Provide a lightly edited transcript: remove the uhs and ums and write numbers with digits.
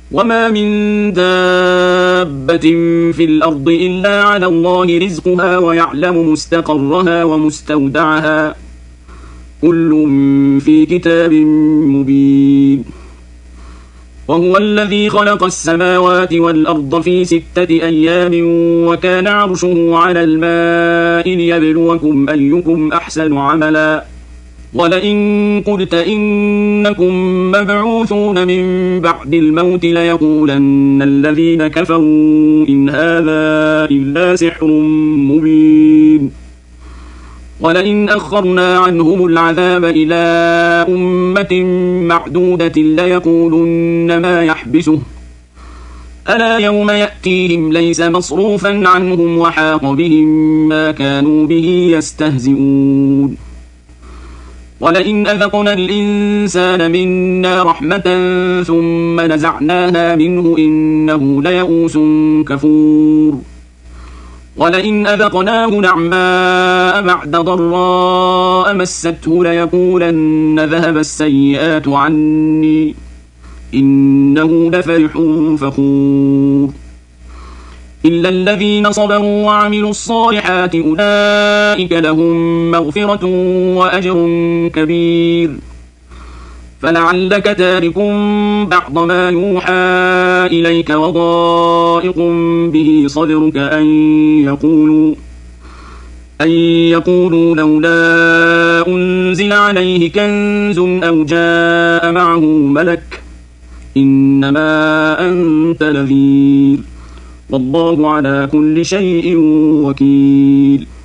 وما من دابة في الأرض إلا على الله رزقها ويعلم مستقرها ومستودعها كل في كتاب مبين. وهو الذي خلق السماوات والأرض في 6 أيام وكان عرشه على الماء ليبلوكم أيكم أحسن عملا. ولئن قلت إنكم مبعوثون من بعد الموت ليقولن الذين كفروا إن هذا إلا سحر مبين. ولئن أخرنا عنهم العذاب إلى أمة معدودة ليقولن ما يحبسه ألا يوم يأتيهم ليس مصروفا عنهم وحاق بهم ما كانوا به يستهزئون. ولئن أذقنا الإنسان منا رحمة ثم نزعناها منه إنه ليئوس كفور. ولئن أذقناه نعماء بعد ضراء مسته ليقولن ذهب السيئات عني إنه لفرح فخور. إلا الذين صبروا وعملوا الصالحات أولئك لهم مغفرة وأجر كبير. فلعلك تارك بعض ما يوحى إليك وضائق به صدرك أن يقولوا لولا أنزل عليه كنز أو جاء معه ملك إنما أنت نذير والله على كل شيء وكيل.